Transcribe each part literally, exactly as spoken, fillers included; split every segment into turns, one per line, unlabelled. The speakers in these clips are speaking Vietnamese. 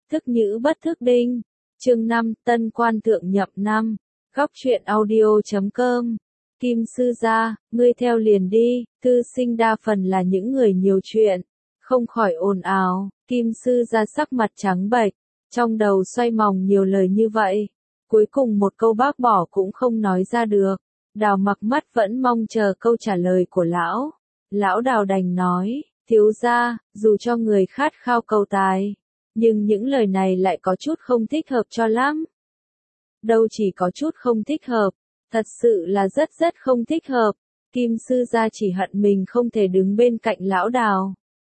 Thức nhữ bất thức đinh. Chương năm, tân quan thượng nhậm năm. Góc truyện audio chấm com. Kim sư gia, ngươi theo liền đi, thư sinh đa phần là những người nhiều chuyện, không khỏi ồn ào. Kim sư gia sắc mặt trắng bệch, trong đầu xoay vòng nhiều lời như vậy, cuối cùng một câu bác bỏ cũng không nói ra được. Đào mặc mắt vẫn mong chờ câu trả lời của lão. Lão Đào đành nói, thiếu gia, dù cho người khát khao cầu tài, nhưng những lời này lại có chút không thích hợp cho lắm. Đâu chỉ có chút không thích hợp, thật sự là rất rất không thích hợp. Kim sư gia chỉ hận mình không thể đứng bên cạnh lão Đào,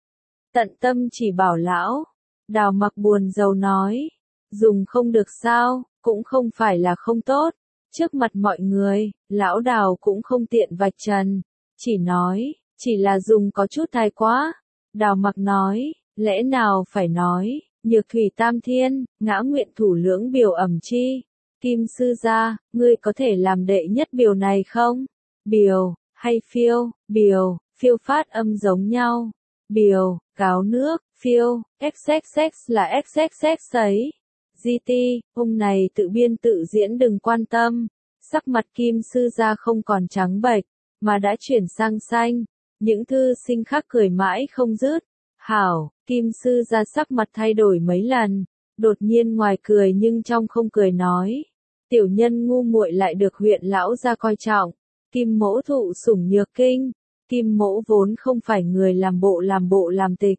tận tâm chỉ bảo lão. Đào mặc buồn rầu nói, dùng không được sao, cũng không phải là không tốt. Trước mặt mọi người, lão Đào cũng không tiện vạch trần, chỉ nói, chỉ là dùng có chút thái quá. Đào mặc nói, lẽ nào phải nói, nhược thủy tam thiên, ngã nguyện thủ lưỡng biểu ẩm chi. Kim sư gia, ngươi có thể làm đệ nhất biểu này không? Biểu, hay phiêu? Biểu, phiêu phát âm giống nhau. Biểu, gáo nước, phiêu, xxx là xxx ấy. giê tê, hôm này tự biên tự diễn đừng quan tâm. Sắc mặt Kim sư gia không còn trắng bệch, mà đã chuyển sang xanh. Những thư sinh khác cười mãi không dứt. Hảo, Kim sư gia sắc mặt thay đổi mấy lần, đột nhiên ngoài cười nhưng trong không cười nói. Tiểu nhân ngu muội lại được huyện lão gia coi trọng. Kim mỗ thụ sủng nhược kinh. Kim mỗ vốn không phải người làm bộ làm bộ làm tịch.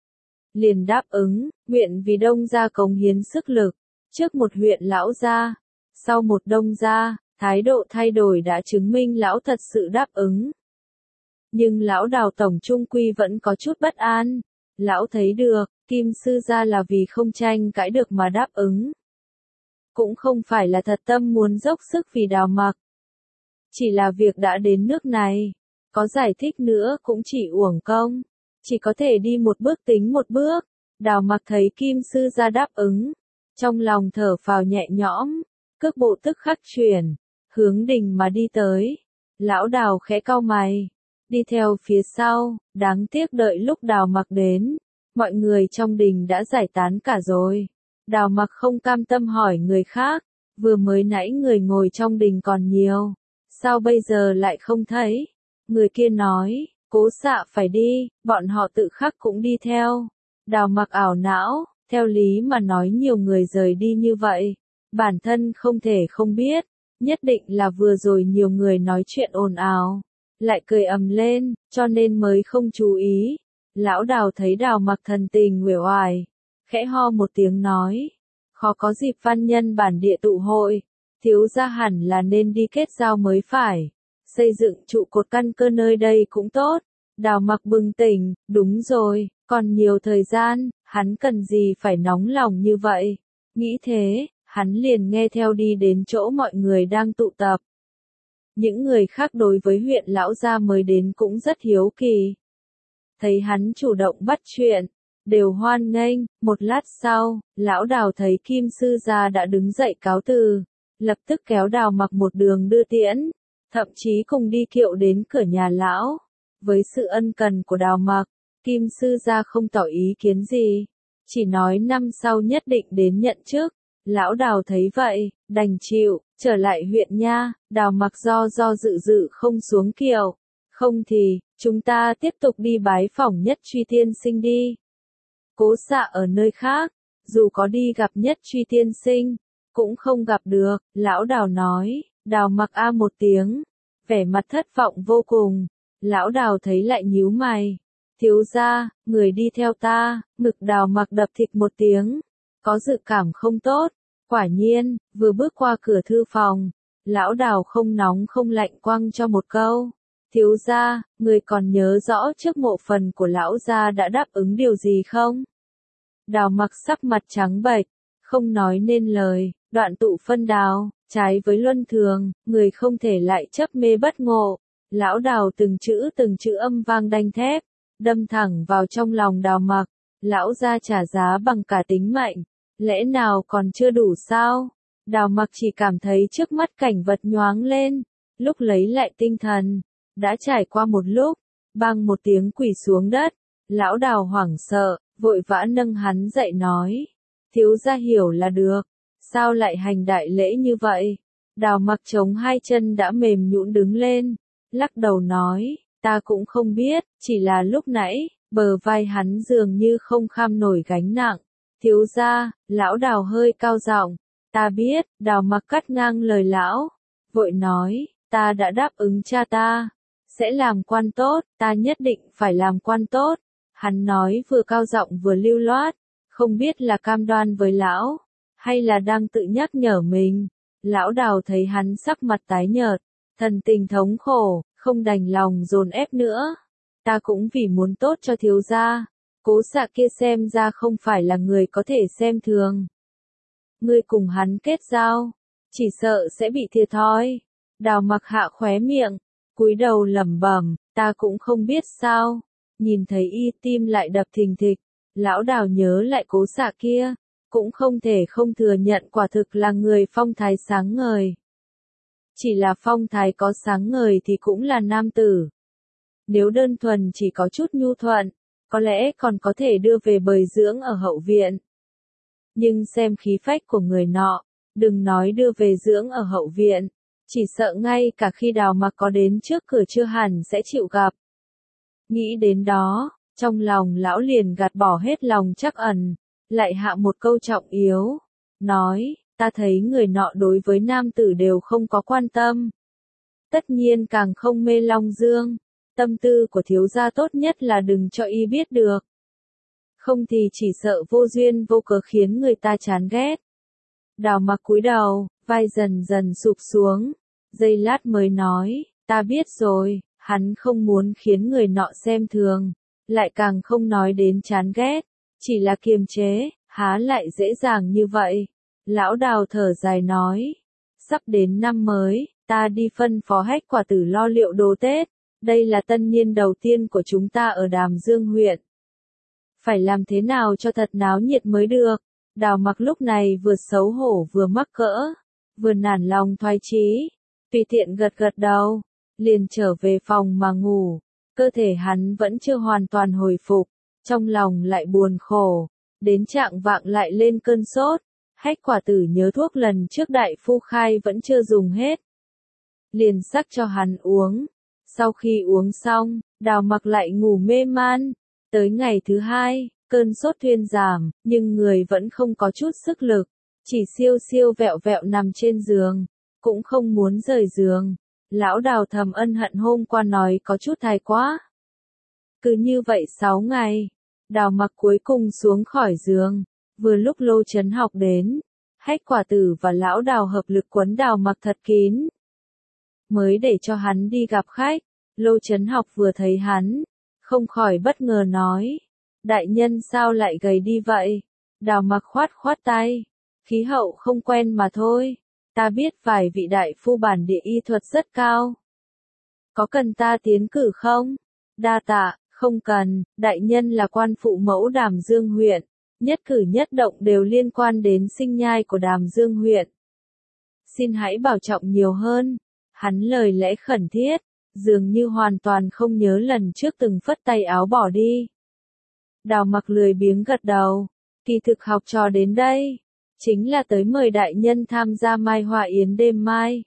Liền đáp ứng, nguyện vì đông gia cống hiến sức lực. Trước một huyện lão gia, sau một đông gia, thái độ thay đổi đã chứng minh lão thật sự đáp ứng. Nhưng lão Đào tổng trung quy vẫn có chút bất an. Lão thấy được, Kim sư gia là vì không tranh cãi được mà đáp ứng. Cũng không phải là thật tâm muốn dốc sức vì Đào mặc. Chỉ là việc đã đến nước này, có giải thích nữa cũng chỉ uổng công. Chỉ có thể đi một bước tính một bước. Đào mặc thấy Kim sư gia đáp ứng, trong lòng thở phào nhẹ nhõm, cước bộ tức khắc chuyển, hướng đình mà đi tới. Lão Đào khẽ cau mày, đi theo phía sau. Đáng tiếc đợi lúc Đào mặc đến, mọi người trong đình đã giải tán cả rồi. Đào mặc không cam tâm hỏi người khác, vừa mới nãy người ngồi trong đình còn nhiều, sao bây giờ lại không thấy? Người kia nói, cố xạ phải đi, bọn họ tự khắc cũng đi theo. Đào mặc ảo não, theo lý mà nói nhiều người rời đi như vậy, bản thân không thể không biết, nhất định là vừa rồi nhiều người nói chuyện ồn ào, lại cười ầm lên, cho nên mới không chú ý. Lão Đào thấy Đào mặc thần tình uể oải, khẽ ho một tiếng nói, khó có dịp văn nhân bản địa tụ hội, thiếu gia hẳn là nên đi kết giao mới phải, xây dựng trụ cột căn cơ nơi đây cũng tốt. Đào mặc bừng tỉnh, đúng rồi, còn nhiều thời gian, hắn cần gì phải nóng lòng như vậy. Nghĩ thế, hắn liền nghe theo đi đến chỗ mọi người đang tụ tập. Những người khác đối với huyện lão gia mới đến cũng rất hiếu kỳ. Thấy hắn chủ động bắt chuyện, đều hoan nghênh. Một lát sau, lão Đào thấy Kim sư gia đã đứng dậy cáo từ, lập tức kéo Đào mặc một đường đưa tiễn, thậm chí cùng đi kiệu đến cửa nhà lão. Với sự ân cần của Đào mặc, Kim sư gia không tỏ ý kiến gì, chỉ nói năm sau nhất định đến nhận chức. Lão Đào thấy vậy, đành chịu, trở lại huyện nha. Đào mặc do do dự dự không xuống kiệu. Không thì, chúng ta tiếp tục đi bái phỏng Nhất Truy tiên sinh đi. Cố xạ ở nơi khác, dù có đi gặp Nhất Truy tiên sinh, cũng không gặp được. Lão Đào nói. Đào mặc a một tiếng, vẻ mặt thất vọng vô cùng. Lão Đào thấy lại nhíu mày. Thiếu gia, người đi theo ta. Ngực Đào mặc đập thịch một tiếng, có dự cảm không tốt. Quả nhiên, vừa bước qua cửa thư phòng, lão Đào không nóng không lạnh quăng cho một câu. Thiếu gia, người còn nhớ rõ trước mộ phần của lão gia đã đáp ứng điều gì không? Đào mặc sắc mặt trắng bệch, không nói nên lời. Đoạn tụ phân đào, trái với luân thường, người không thể lại chấp mê bất ngộ. Lão Đào từng chữ từng chữ âm vang đanh thép, đâm thẳng vào trong lòng Đào mặc. Lão gia trả giá bằng cả tính mệnh, lẽ nào còn chưa đủ sao? Đào mặc chỉ cảm thấy trước mắt cảnh vật nhoáng lên, lúc lấy lại tinh thần, đã trải qua một lúc, bang một tiếng quỳ xuống đất. Lão Đào hoảng sợ, vội vã nâng hắn dậy nói, thiếu gia hiểu là được, sao lại hành đại lễ như vậy? Đào Mặc chống hai chân đã mềm nhũn đứng lên, lắc đầu nói, ta cũng không biết, chỉ là lúc nãy, bờ vai hắn dường như không kham nổi gánh nặng. Thiếu gia, lão Đào hơi cao giọng, ta biết, Đào Mặc cắt ngang lời lão, vội nói, ta đã đáp ứng cha ta, sẽ làm quan tốt, ta nhất định phải làm quan tốt. Hắn nói vừa cao giọng vừa lưu loát, không biết là cam đoan với lão, hay là đang tự nhắc nhở mình. Lão Đào thấy hắn sắc mặt tái nhợt, thần tình thống khổ, không đành lòng dồn ép nữa. Ta cũng vì muốn tốt cho thiếu gia. Cố Xạ kia xem ra không phải là người có thể xem thường. Ngươi cùng hắn kết giao, chỉ sợ sẽ bị thiệt thòi. Đào Mặc hạ khóe miệng, cúi đầu lẩm bẩm, ta cũng không biết sao. Nhìn thấy y tim lại đập thình thịch, lão Đào nhớ lại Cố Xạ kia, cũng không thể không thừa nhận quả thực là người phong thái sáng ngời. Chỉ là phong thái có sáng ngời thì cũng là nam tử. Nếu đơn thuần chỉ có chút nhu thuận, có lẽ còn có thể đưa về bồi dưỡng ở hậu viện. Nhưng xem khí phách của người nọ, đừng nói đưa về dưỡng ở hậu viện, chỉ sợ ngay cả khi Đào Mặc có đến trước cửa chưa hẳn sẽ chịu gặp. Nghĩ đến đó, trong lòng lão liền gạt bỏ hết lòng trắc ẩn, lại hạ một câu trọng yếu, nói, ta thấy người nọ đối với nam tử đều không có quan tâm. Tất nhiên càng không mê Long Dương, tâm tư của thiếu gia tốt nhất là đừng cho y biết được. Không thì chỉ sợ vô duyên vô cớ khiến người ta chán ghét. Đào Mặc cúi đầu, vai dần dần sụp xuống, giây lát mới nói, ta biết rồi, hắn không muốn khiến người nọ xem thường, lại càng không nói đến chán ghét, chỉ là kiềm chế, há lại dễ dàng như vậy. Lão Đào thở dài nói, sắp đến năm mới, ta đi phân phó Hách Quả Tử lo liệu đồ Tết, đây là tân niên đầu tiên của chúng ta ở Đàm Dương huyện. Phải làm thế nào cho thật náo nhiệt mới được. Đào Mặc lúc này vừa xấu hổ vừa mắc cỡ, vừa nản lòng thoái chí, tùy tiện gật gật đầu, liền trở về phòng mà ngủ. Cơ thể hắn vẫn chưa hoàn toàn hồi phục, trong lòng lại buồn khổ, đến trạng vạng lại lên cơn sốt. Hách Quả Tử nhớ thuốc lần trước đại phu khai vẫn chưa dùng hết, liền sắc cho hắn uống. Sau khi uống xong, Đào Mặc lại ngủ mê man. Tới ngày thứ hai, cơn sốt thuyên giảm, nhưng người vẫn không có chút sức lực, chỉ siêu siêu vẹo vẹo nằm trên giường, cũng không muốn rời giường. Lão Đào thầm ân hận hôm qua nói có chút thái quá. Cứ như vậy sáu ngày, Đào Mặc cuối cùng xuống khỏi giường, vừa lúc Lô Chấn Học đến, Hách Quả Tử và Lão Đào hợp lực quấn Đào Mặc thật kín. Mới để cho hắn đi gặp khách, Lô Chấn Học vừa thấy hắn, không khỏi bất ngờ nói, đại nhân sao lại gầy đi vậy? Đào Mặc khoát khoát tay, khí hậu không quen mà thôi, ta biết vài vị đại phu bản địa y thuật rất cao. Có cần ta tiến cử không? Đa tạ, không cần, đại nhân là quan phụ mẫu Đàm Dương huyện, nhất cử nhất động đều liên quan đến sinh nhai của Đàm Dương huyện. Xin hãy bảo trọng nhiều hơn. Hắn lời lẽ khẩn thiết, dường như hoàn toàn không nhớ lần trước từng phất tay áo bỏ đi. Đào Mặc lười biếng gật đầu, kỳ thực học trò đến đây, chính là tới mời đại nhân tham gia mai hoa yến đêm mai.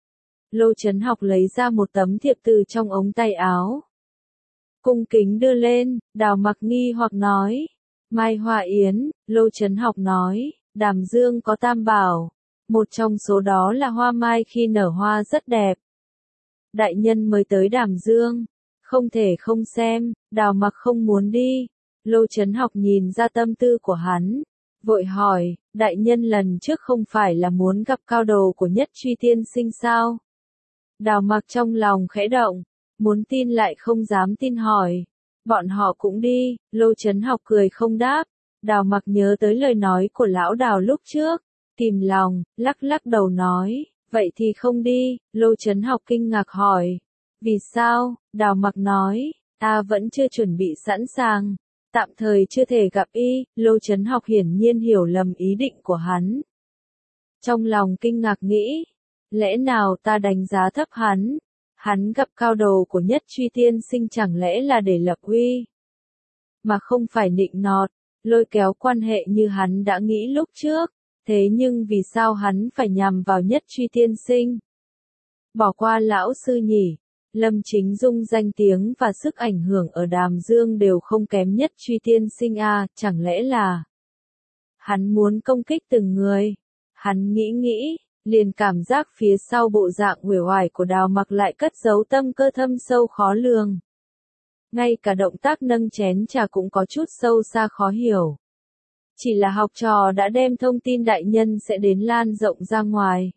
Lô Chấn Học lấy ra một tấm thiệp từ trong ống tay áo, cung kính đưa lên. Đào Mặc nghi hoặc nói, mai hoa yến. Lô Chấn Học nói, Đàm Dương có tam bảo, một trong số đó là hoa mai khi nở hoa rất đẹp. Đại nhân mới tới Đàm Dương, không thể không xem. Đào Mặc không muốn đi. Lô Chấn Học nhìn ra tâm tư của hắn, vội hỏi, đại nhân lần trước không phải là muốn gặp cao đồ của Nhất Truy tiên sinh sao? Đào Mặc trong lòng khẽ động, muốn tin lại không dám tin hỏi, bọn họ cũng đi. Lô Chấn Học cười không đáp. Đào Mặc nhớ tới lời nói của lão Đào lúc trước, kìm lòng, lắc lắc đầu nói, vậy thì không đi. Lô Chấn Học kinh ngạc hỏi, vì sao? Đào Mặc nói, ta vẫn chưa chuẩn bị sẵn sàng, tạm thời chưa thể gặp y. Lô Chấn Học hiển nhiên hiểu lầm ý định của hắn. Trong lòng kinh ngạc nghĩ, lẽ nào ta đánh giá thấp hắn? Hắn gặp cao đồ của Nhất Truy tiên sinh chẳng lẽ là để lập uy, mà không phải nịnh nọt. lôi kéo quan hệ như hắn đã nghĩ lúc trước, thế nhưng vì sao hắn phải nhằm vào Nhất Truy tiên sinh? Bỏ qua lão sư nhỉ? Lâm Chính Dung danh tiếng và sức ảnh hưởng ở Đàm Dương đều không kém Nhất Truy tiên sinh à, chẳng lẽ là hắn muốn công kích từng người? Hắn nghĩ nghĩ, liền cảm giác phía sau bộ dạng uể oải của Đào Mặc lại cất giấu tâm cơ thâm sâu khó lường. Ngay cả động tác nâng chén trà cũng có chút sâu xa khó hiểu. Chỉ là học trò đã đem thông tin đại nhân sẽ đến lan rộng ra ngoài.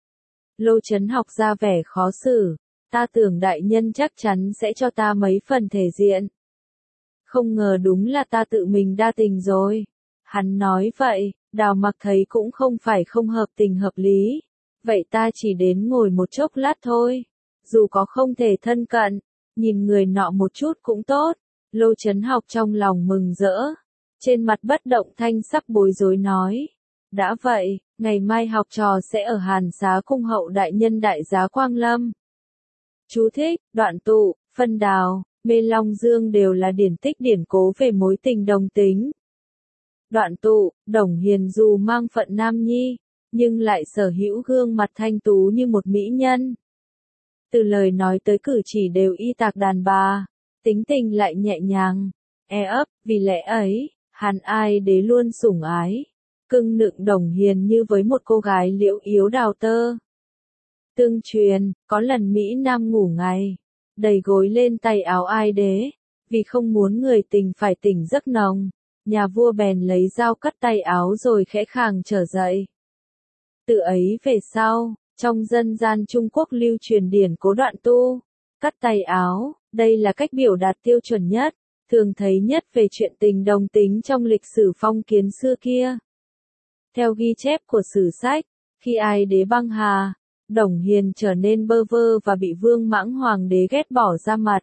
Lô Chấn Học ra vẻ khó xử, ta tưởng đại nhân chắc chắn sẽ cho ta mấy phần thể diện. Không ngờ đúng là ta tự mình đa tình rồi. Hắn nói vậy, Đào Mặc thấy cũng không phải không hợp tình hợp lý. Vậy ta chỉ đến ngồi một chốc lát thôi. Dù có không thể thân cận, nhìn người nọ một chút cũng tốt. Lô Chấn Học trong lòng mừng rỡ. Trên mặt bất động thanh sắc bối rối nói. Đã vậy, ngày mai học trò sẽ ở Hàn Xá cung hậu đại nhân đại giá Quang Lâm. Chú thích, đoạn tụ, phân đào, mê long dương đều là điển tích điển cố về mối tình đồng tính. Đoạn tụ, Đồng Hiền dù mang phận nam nhi, nhưng lại sở hữu gương mặt thanh tú như một mỹ nhân. Từ lời nói tới cử chỉ đều y tạc đàn bà, tính tình lại nhẹ nhàng, e ấp, vì lẽ ấy, Hàn Ai Đế luôn sủng ái, cưng nựng Đồng Hiền như với một cô gái liễu yếu đào tơ. Tương truyền, có lần Mỹ Nam ngủ ngày, đầy gối lên tay áo Ai Đế, vì không muốn người tình phải tỉnh giấc nồng, nhà vua bèn lấy dao cắt tay áo rồi khẽ khàng trở dậy. Từ ấy về sau, trong dân gian Trung Quốc lưu truyền điển cố đoạn tu, cắt tay áo, đây là cách biểu đạt tiêu chuẩn nhất, thường thấy nhất về chuyện tình đồng tính trong lịch sử phong kiến xưa kia. Theo ghi chép của sử sách, khi Ai Đế băng hà, Đồng Hiền trở nên bơ vơ và bị Vương Mãng Hoàng đế ghét bỏ ra mặt.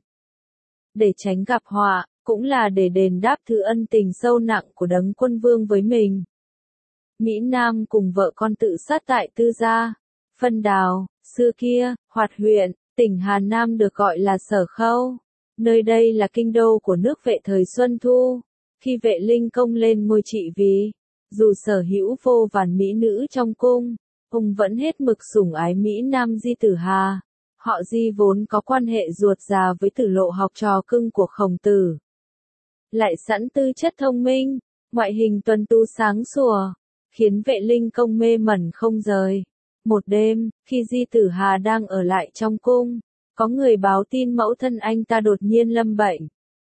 Để tránh gặp họa, cũng là để đền đáp thứ ân tình sâu nặng của Đấng Quân Vương với mình. Mỹ Nam cùng vợ con tự sát tại Tư Gia, Phân Đào, xưa kia, Hoạt huyện, tỉnh Hà Nam được gọi là Sở Khâu. Nơi đây là kinh đô của nước Vệ thời Xuân Thu. Khi Vệ Linh Công lên ngôi trị vì, dù sở hữu vô vàn mỹ nữ trong cung, ông vẫn hết mực sủng ái Mỹ Nam Di Tử Hà. Họ Di vốn có quan hệ ruột già với Tử Lộ học trò cưng của Khổng Tử. Lại sẵn tư chất thông minh, ngoại hình tuấn tú sáng sủa, khiến Vệ Linh Công mê mẩn không rời. Một đêm, khi Di Tử Hà đang ở lại trong cung, có người báo tin mẫu thân anh ta đột nhiên lâm bệnh.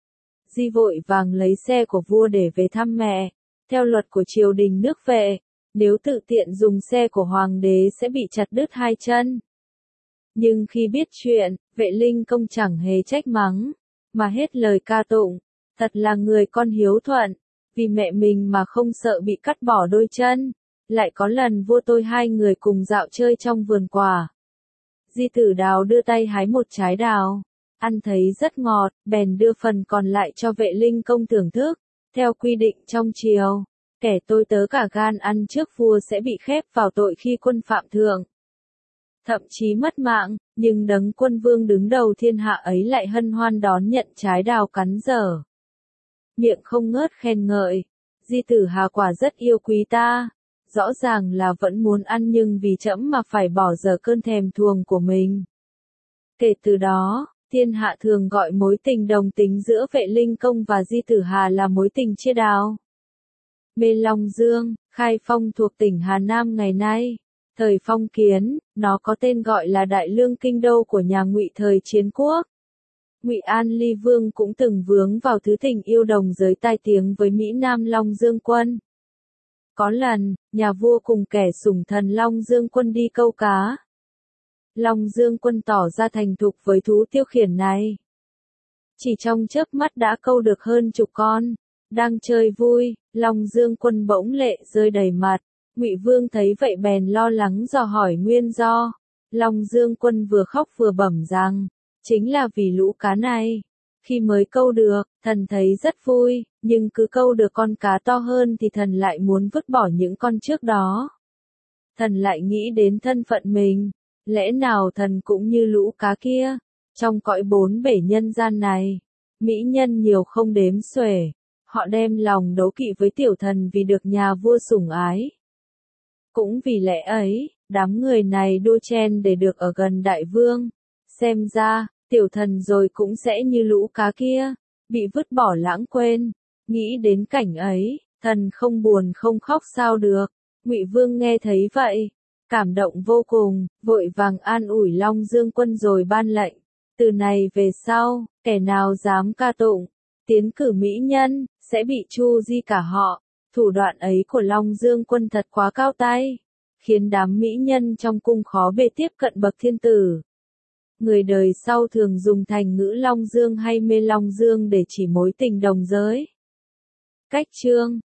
Di vội vàng lấy xe của vua để về thăm mẹ. Theo luật của triều đình nước Vệ, nếu tự tiện dùng xe của hoàng đế sẽ bị chặt đứt hai chân. Nhưng khi biết chuyện, Vệ Linh Công chẳng hề trách mắng, mà hết lời ca tụng, thật là người con hiếu thuận, vì mẹ mình mà không sợ bị cắt bỏ đôi chân. Lại có lần vua tôi hai người cùng dạo chơi trong vườn quả. Di Tử Đào đưa tay hái một trái đào, ăn thấy rất ngọt, bèn đưa phần còn lại cho Vệ Linh Công thưởng thức. Theo quy định trong triều, kẻ tôi tớ cả gan ăn trước vua sẽ bị khép vào tội khi quân phạm thượng, thậm chí mất mạng, nhưng Đấng Quân Vương đứng đầu thiên hạ ấy lại hân hoan đón nhận trái đào cắn dở. Miệng không ngớt khen ngợi, Di Tử Hà quả rất yêu quý ta, rõ ràng là vẫn muốn ăn nhưng vì trẫm mà phải bỏ dở cơn thèm thuồng của mình. Kể từ đó, thiên hạ thường gọi mối tình đồng tính giữa Vệ Linh Công và Di Tử Hà là mối tình chia đào. Mê Long Dương, Khai Phong thuộc tỉnh Hà Nam ngày nay. Thời phong kiến, nó có tên gọi là Đại Lương kinh đô của nhà Ngụy thời Chiến Quốc. Ngụy An Ly Vương cũng từng vướng vào thứ tình yêu đồng giới tai tiếng với Mỹ Nam Long Dương Quân. Có lần, nhà vua cùng kẻ sủng thần Long Dương Quân đi câu cá. Long Dương Quân tỏ ra thành thục với thú tiêu khiển này. Chỉ trong chớp mắt đã câu được hơn chục con. Đang chơi vui, Long Dương Quân bỗng lệ rơi đầy mặt. Ngụy Vương thấy vậy bèn lo lắng dò hỏi nguyên do. Long Dương Quân vừa khóc vừa bẩm rằng, chính là vì lũ cá này. Khi mới câu được, thần thấy rất vui, nhưng cứ câu được con cá to hơn thì thần lại muốn vứt bỏ những con trước đó. Thần lại nghĩ đến thân phận mình, lẽ nào thần cũng như lũ cá kia, trong cõi bốn bể nhân gian này, mỹ nhân nhiều không đếm xuể, Họ đem lòng đố kỵ với tiểu thần vì được nhà vua sủng ái. Cũng vì lẽ ấy, đám người này đua chen để được ở gần đại vương. Xem ra, tiểu thần rồi cũng sẽ như lũ cá kia, bị vứt bỏ lãng quên. Nghĩ đến cảnh ấy, thần không buồn không khóc sao được. Ngụy Vương nghe thấy vậy, cảm động vô cùng, vội vàng an ủi Long Dương quân rồi ban lệnh. Từ này về sau, kẻ nào dám ca tụng, tiến cử mỹ nhân, sẽ bị tru di cả họ. Thủ đoạn ấy của Long Dương quân thật quá cao tay, khiến đám mỹ nhân trong cung khó bề tiếp cận bậc thiên tử. Người đời sau thường dùng thành ngữ Long Dương hay mê Long Dương để chỉ mối tình đồng giới. Cách chương